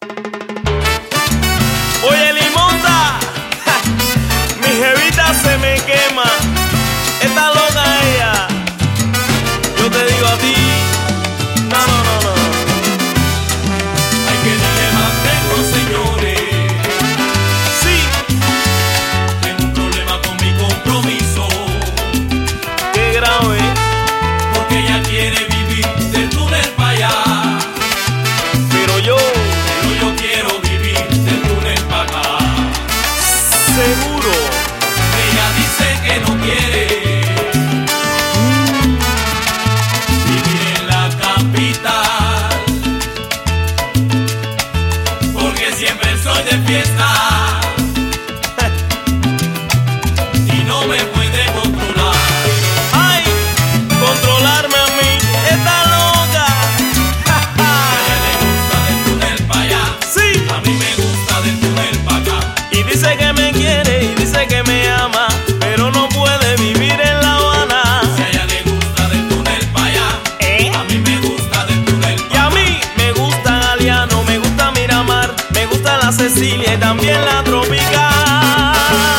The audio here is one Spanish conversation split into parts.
Oye, Limonda, mi jevita se me quema. Está loca ella. Yo te digo a ti, no. Hay que darle mantengo, señores. Sí, Tengo un problema con mi compromiso, qué grave. porque ella quiere vivir del túnel para allá. Pero yo, Quiero vivir del túnel para acá. seguro. Ella dice que no quiere vivir en la capital, porque siempre soy de fiesta y no me puede controlar. Ay, controlarme a mí, está loca. A ella le gusta del túnel para allá, Sí, a mí me gusta del túnel para acá. y dice que me quiere y dice que me ama, pero no puede vivir en La Habana. Si a ella le gusta del túnel para allá, a mí me gusta del túnel Y para a acá. mí me gusta Galeano, me gusta Miramar, me gusta la Cecilia y también la Tropical.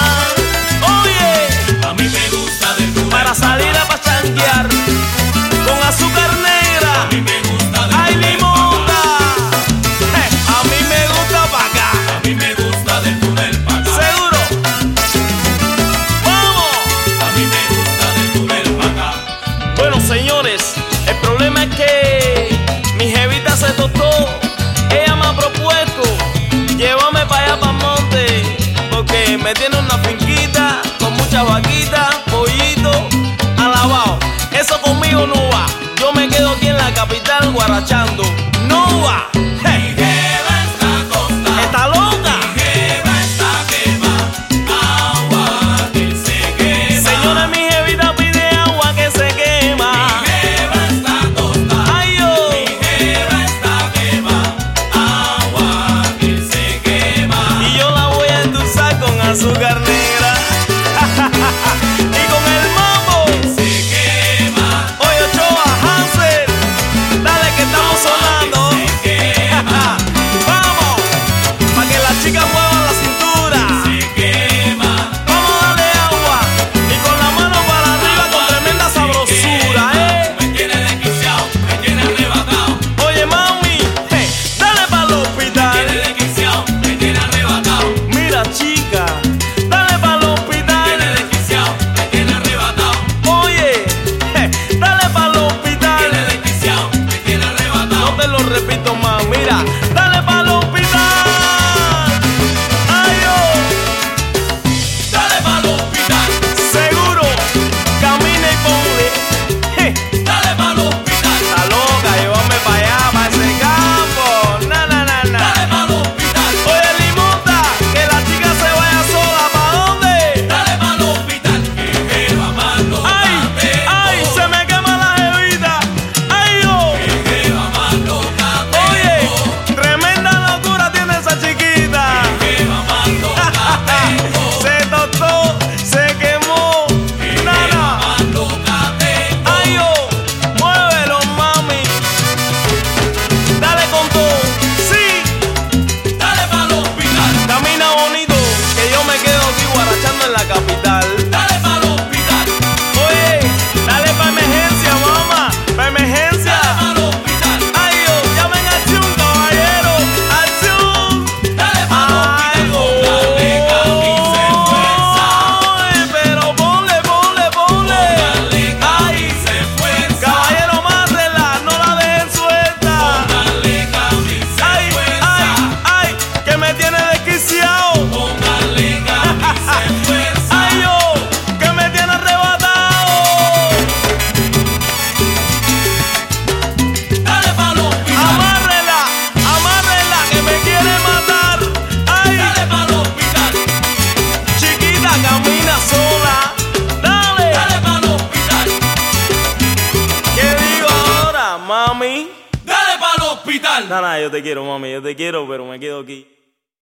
Oye, A mí me gusta del túnel para pa' salir acá. a pachanguear con azúcar A negra. mí me gusta del ¡Ay, túnel pa' Limonda! acá. A mí me gusta pa' acá. A mí me gusta del túnel para acá. ¿Seguro? ¡Vamos! A mí me gusta del túnel para acá. Bueno, señores, el problema es que mi jevita se tostó. Ella me ha propuesto llévame para allá, para el monte, porque me tiene una finquita con muchas vaquitas, pollitos, alabao. Eso conmigo no va. Yo me quedo aquí en la capital guarachando. No va. Mi jeva está acostada. ¿Está loca? Mi jeva está quema. Agua que se quema. Señores, mi jevita pide agua que se quema. Mi jeva está acostada. Ay, yo. Mi jeva está quema. Agua que se quema. Y yo la voy a endulzar con azúcar negra. Y con el mambo. Se quema. Oye, Ochoa, Hansel, dale que estamos sonando. Se quema. Vamos, para que las chicas muevan la cintura. Se quema. Vamos a darle agua y con la mano para arriba con tremenda sabrosura, Me tiene desquiciado, me tiene arrebatado. Oye, mami, dale para el Me hospital. tiene desquiciado, me tiene arrebatado. Mira, chica, dale para el Me hospital. tiene desquiciado, me tiene arrebatado. Oye, dale para el Me tiene hospital. desquiciado, me tiene No arrebatado. te lo repito más, mira, dale para el hospital. Ay, oh, Dale pa'l hospital, seguro, camina y ponle. dale pa'l hospital, Está loca, llévame para allá, para ese campo. Na. dale pa'l hospital, Oye, Limonda, que la chica se vaya sola, ¿para dónde? dale pa'l hospital. Que jeva más loca Ay, tengo. se me quema la jevita. Ay, oh. Que jeva más loca Oye, tengo. tremenda locura tiene esa chiquita. Que jeva más loca tengo. Se tostó, se quemó. Que jeva Nada. más loca tengo. Ay, oh, muévelo, mami. Dale con todo. Sí, Dale pa'l hospital, camina bonito, que yo me quedo aquí guarachando en la capital. dale pa'l hospital, Oye, dale pa' emergencia, mamá, pa' emergencia. dale pa'l hospital, Ay, oh, llamen a acción, caballero, acción. dale pa'l Ay, hospital. Póngale camisa en fuerza. ay, pero ponle. Póngale Ay, camisa en fuerza. caballero, mátela, no la dejen suelta. Póngale camisa Ay, en fuerza. ay, que me tiene desquiciado. Póngale camisa en fuerza. Ay, oh, que me tiene arrebatado. Dale pa'l hospital, Amárrela, que me quiere matar. Ay, dale pa'l hospital, chiquita, camina sola. Dale, dale pa'l hospital, ¿qué digo ahora, mami? dale pa'l hospital. Nada, yo te quiero, mami, yo te quiero, pero me quedo aquí.